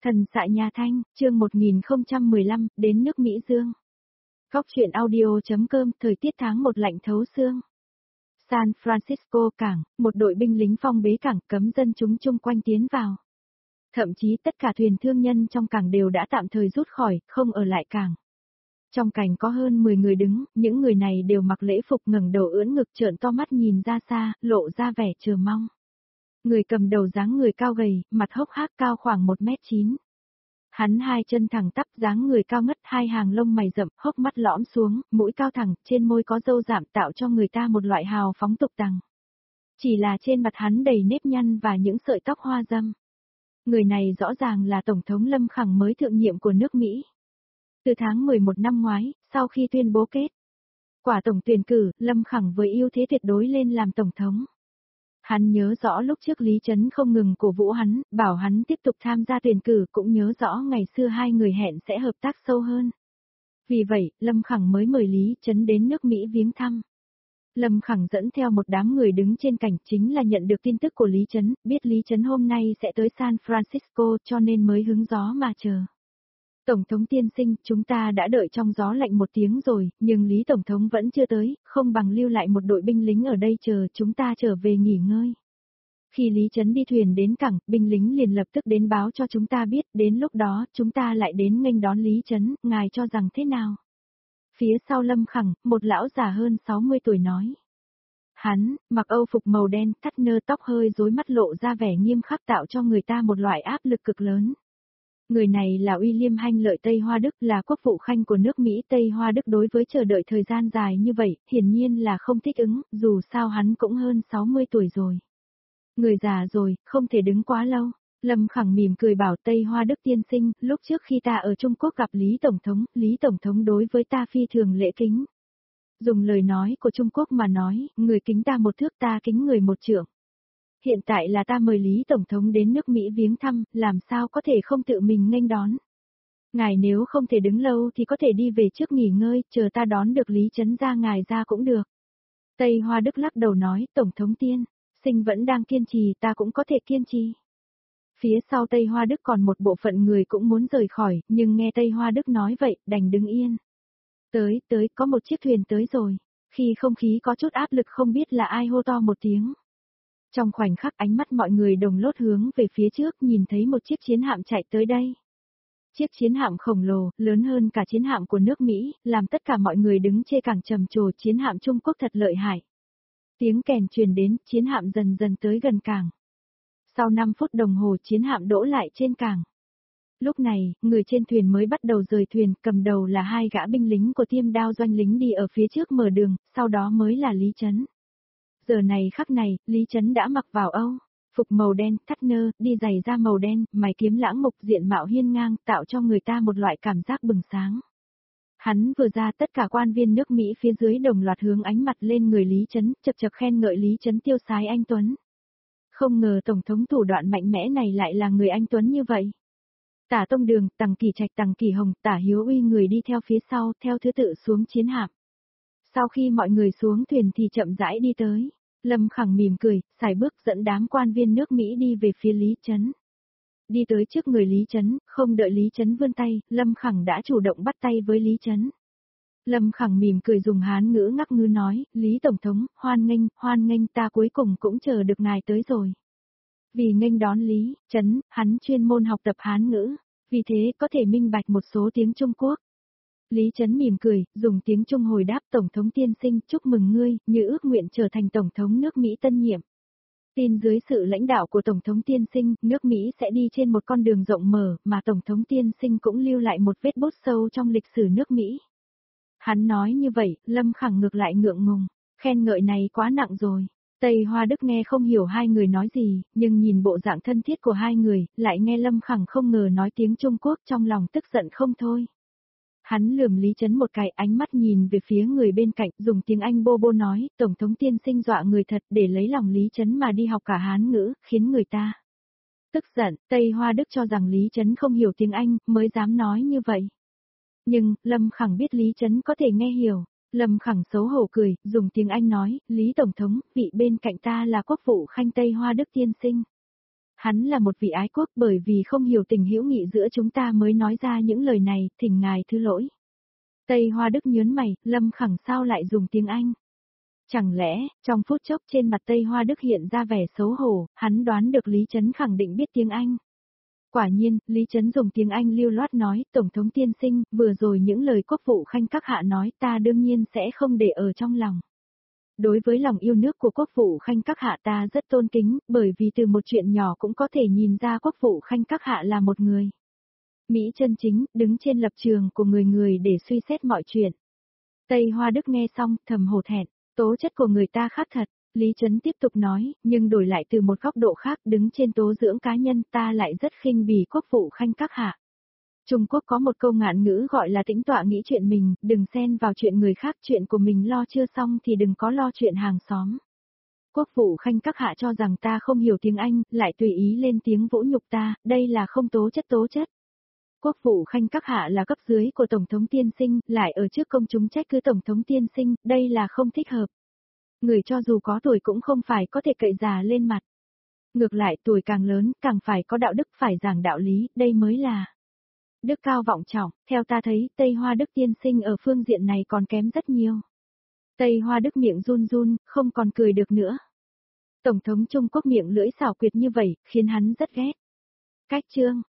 Thần xạ nhà Thanh, chương 1015, đến nước Mỹ Dương. Góc truyện audio.com, thời tiết tháng 1 lạnh thấu xương. San Francisco cảng, một đội binh lính phong bế cảng cấm dân chúng chung quanh tiến vào. Thậm chí tất cả thuyền thương nhân trong cảng đều đã tạm thời rút khỏi, không ở lại cảng. Trong cảnh có hơn 10 người đứng, những người này đều mặc lễ phục ngẩng đầu ưỡn ngực trợn to mắt nhìn ra xa, lộ ra vẻ chờ mong. Người cầm đầu dáng người cao gầy, mặt hốc hác cao khoảng 1m9. Hắn hai chân thẳng tắp dáng người cao ngất, hai hàng lông mày rậm, hốc mắt lõm xuống, mũi cao thẳng, trên môi có râu rạm tạo cho người ta một loại hào phóng tục tằng. Chỉ là trên mặt hắn đầy nếp nhăn và những sợi tóc hoa râm. Người này rõ ràng là Tổng thống Lâm Khẳng mới thượng nhiệm của nước Mỹ. Từ tháng 11 năm ngoái, sau khi tuyên bố kết quả tổng tuyển cử, Lâm Khẳng với ưu thế tuyệt đối lên làm tổng thống. Hắn nhớ rõ lúc trước Lý Trấn không ngừng cổ vũ hắn, bảo hắn tiếp tục tham gia tuyển cử, cũng nhớ rõ ngày xưa hai người hẹn sẽ hợp tác sâu hơn. Vì vậy, Lâm Khẳng mới mời Lý Trấn đến nước Mỹ viếng thăm. Lâm Khẳng dẫn theo một đám người đứng trên cảnh, chính là nhận được tin tức của Lý Trấn, biết Lý Trấn hôm nay sẽ tới San Francisco cho nên mới hứng gió mà chờ. Tổng thống tiên sinh, chúng ta đã đợi trong gió lạnh 1 tiếng rồi, nhưng Lý Tổng thống vẫn chưa tới, không bằng lưu lại một đội binh lính ở đây chờ chúng ta trở về nghỉ ngơi. Khi Lý Trấn đi thuyền đến cảng, binh lính liền lập tức đến báo cho chúng ta biết, đến lúc đó chúng ta lại đến nghênh đón Lý Trấn, ngài cho rằng thế nào? Phía sau Lâm Khẳng, một lão già hơn 60 tuổi nói. Hắn, mặc âu phục màu đen, thắt nơ tóc hơi rối mắt lộ ra vẻ nghiêm khắc tạo cho người ta một loại áp lực cực lớn. Người này là William Hanh Lợi Tây Hoa Đức, là quốc vụ khanh của nước Mỹ. Tây Hoa Đức đối với chờ đợi thời gian dài như vậy, hiển nhiên là không thích ứng, dù sao hắn cũng hơn 60 tuổi rồi. Người già rồi, không thể đứng quá lâu. Lâm Khẳng mỉm cười bảo Tây Hoa Đức tiên sinh, lúc trước khi ta ở Trung Quốc gặp Lý Tổng thống đối với ta phi thường lễ kính. Dùng lời nói của Trung Quốc mà nói, người kính ta 1 thước ta kính người 1 trượng. Hiện tại là ta mời Lý Tổng thống đến nước Mỹ viếng thăm, làm sao có thể không tự mình nghênh đón. Ngài nếu không thể đứng lâu thì có thể đi về trước nghỉ ngơi, chờ ta đón được Lý Trấn ra ngài ra cũng được. Tây Hoa Đức lắc đầu nói, Tổng thống tiên sinh vẫn đang kiên trì, ta cũng có thể kiên trì. Phía sau Tây Hoa Đức còn một bộ phận người cũng muốn rời khỏi, nhưng nghe Tây Hoa Đức nói vậy, đành đứng yên. Tới, có một chiếc thuyền tới rồi. Khi không khí có chút áp lực không biết là ai hô to một tiếng. Trong khoảnh khắc ánh mắt mọi người đồng lốt hướng về phía trước, nhìn thấy một chiếc chiến hạm chạy tới đây. Chiếc chiến hạm khổng lồ, lớn hơn cả chiến hạm của nước Mỹ, làm tất cả mọi người đứng chê cảng trầm trồ, chiến hạm Trung Quốc thật lợi hại. Tiếng kèn truyền đến, chiến hạm dần dần tới gần cảng. Sau 5 phút đồng hồ chiến hạm đỗ lại trên cảng. Lúc này, người trên thuyền mới bắt đầu rời thuyền, cầm đầu là 2 gã binh lính của Tiêm Đao doanh lính đi ở phía trước mở đường, sau đó mới là Lý Trấn. Giờ này khắc này, Lý Trấn đã mặc vào âu phục màu đen, thắt nơ, đi giày da màu đen, mày kiếm lãng mục, diện mạo hiên ngang, tạo cho người ta một loại cảm giác bừng sáng. Hắn vừa ra, tất cả quan viên nước Mỹ phía dưới đồng loạt hướng ánh mặt lên người Lý Trấn, chập chập khen ngợi Lý Trấn tiêu sái anh tuấn. Không ngờ Tổng thống thủ đoạn mạnh mẽ này lại là người anh tuấn như vậy. Tả Tông Đường, Tằng Kỳ Trạch, Tằng Kỳ Hồng, Tả Hiếu Uy người đi theo phía sau, theo thứ tự xuống chiến hạm. Sau khi mọi người xuống thuyền thì chậm rãi đi tới. Lâm Khẳng mỉm cười, sải bước dẫn đám quan viên nước Mỹ đi về phía Lý Trấn. Đi tới trước người Lý Trấn, không đợi Lý Trấn vươn tay, Lâm Khẳng đã chủ động bắt tay với Lý Trấn. Lâm Khẳng mỉm cười dùng Hán ngữ ngắc ngứ nói, Lý Tổng thống, hoan nghênh, ta cuối cùng cũng chờ được ngài tới rồi. Vì nghênh đón Lý Trấn, hắn chuyên môn học tập Hán ngữ, vì thế có thể minh bạch một số tiếng Trung Quốc. Lý Trấn mỉm cười, dùng tiếng Trung hồi đáp, Tổng thống tiên sinh, chúc mừng ngươi, như ước nguyện trở thành Tổng thống nước Mỹ tân nhiệm. Tin dưới sự lãnh đạo của Tổng thống tiên sinh, nước Mỹ sẽ đi trên một con đường rộng mở, mà Tổng thống tiên sinh cũng lưu lại một vết bút sâu trong lịch sử nước Mỹ. Hắn nói như vậy, Lâm Khẳng ngược lại ngượng ngùng, khen ngợi này quá nặng rồi. Tây Hoa Đức nghe không hiểu hai người nói gì, nhưng nhìn bộ dạng thân thiết của hai người, lại nghe Lâm Khẳng không ngờ nói tiếng Trung Quốc, trong lòng tức giận không thôi. Hắn lườm Lý Trấn một cái, ánh mắt nhìn về phía người bên cạnh, dùng tiếng Anh bô bô nói, Tổng thống tiên sinh dọa người thật, để lấy lòng Lý Trấn mà đi học cả Hán ngữ, khiến người ta tức giận. Tây Hoa Đức cho rằng Lý Trấn không hiểu tiếng Anh, mới dám nói như vậy. Nhưng, Lâm Khẳng biết Lý Trấn có thể nghe hiểu. Lâm Khẳng xấu hổ cười, dùng tiếng Anh nói, Lý Tổng thống, vị bên cạnh ta là quốc vụ khanh Tây Hoa Đức tiên sinh. Hắn là một vị ái quốc, bởi vì không hiểu tình hữu nghị giữa chúng ta mới nói ra những lời này, thỉnh ngài thứ lỗi. Tây Hoa Đức nhớn mày, Lâm Khẳng sao lại dùng tiếng Anh? Chẳng lẽ, trong phút chốc trên mặt Tây Hoa Đức hiện ra vẻ xấu hổ, hắn đoán được Lý Trấn khẳng định biết tiếng Anh. Quả nhiên, Lý Trấn dùng tiếng Anh lưu loát nói, Tổng thống tiên sinh, vừa rồi những lời Quốc vụ Khanh các hạ nói ta đương nhiên sẽ không để ở trong lòng. Đối với lòng yêu nước của Quốc vụ Khanh các hạ ta rất tôn kính, bởi vì từ một chuyện nhỏ cũng có thể nhìn ra Quốc vụ Khanh các hạ là một người Mỹ chân chính, đứng trên lập trường của người người để suy xét mọi chuyện. Tây Hoa Đức nghe xong, thầm hổ thẹn, tố chất của người ta khác thật. Lý Trấn tiếp tục nói, nhưng đổi lại từ một góc độ khác, đứng trên tố dưỡng cá nhân ta lại rất khinh bỉ Quốc vụ Khanh các hạ. Trung Quốc có một câu ngạn ngữ gọi là tĩnh tọa nghĩ chuyện mình, đừng xen vào chuyện người khác, chuyện của mình lo chưa xong thì đừng có lo chuyện hàng xóm. Quốc vụ Khanh các hạ cho rằng ta không hiểu tiếng Anh, lại tùy ý lên tiếng vỗ nhục ta, đây là không tố chất tố chất. Quốc vụ Khanh các hạ là cấp dưới của Tổng thống tiên sinh, lại ở trước công chúng trách cứ Tổng thống tiên sinh, đây là không thích hợp. Người cho dù có tuổi cũng không phải có thể cậy già lên mặt. Ngược lại tuổi càng lớn, càng phải có đạo đức, phải giảng đạo lý, đây mới là đức cao vọng trọng. Theo ta thấy, Tây Hoa Đức tiên sinh ở phương diện này còn kém rất nhiều. Tây Hoa Đức miệng run run, không còn cười được nữa. Tổng thống Trung Quốc miệng lưỡi xảo quyệt như vậy, khiến hắn rất ghét. Cách chương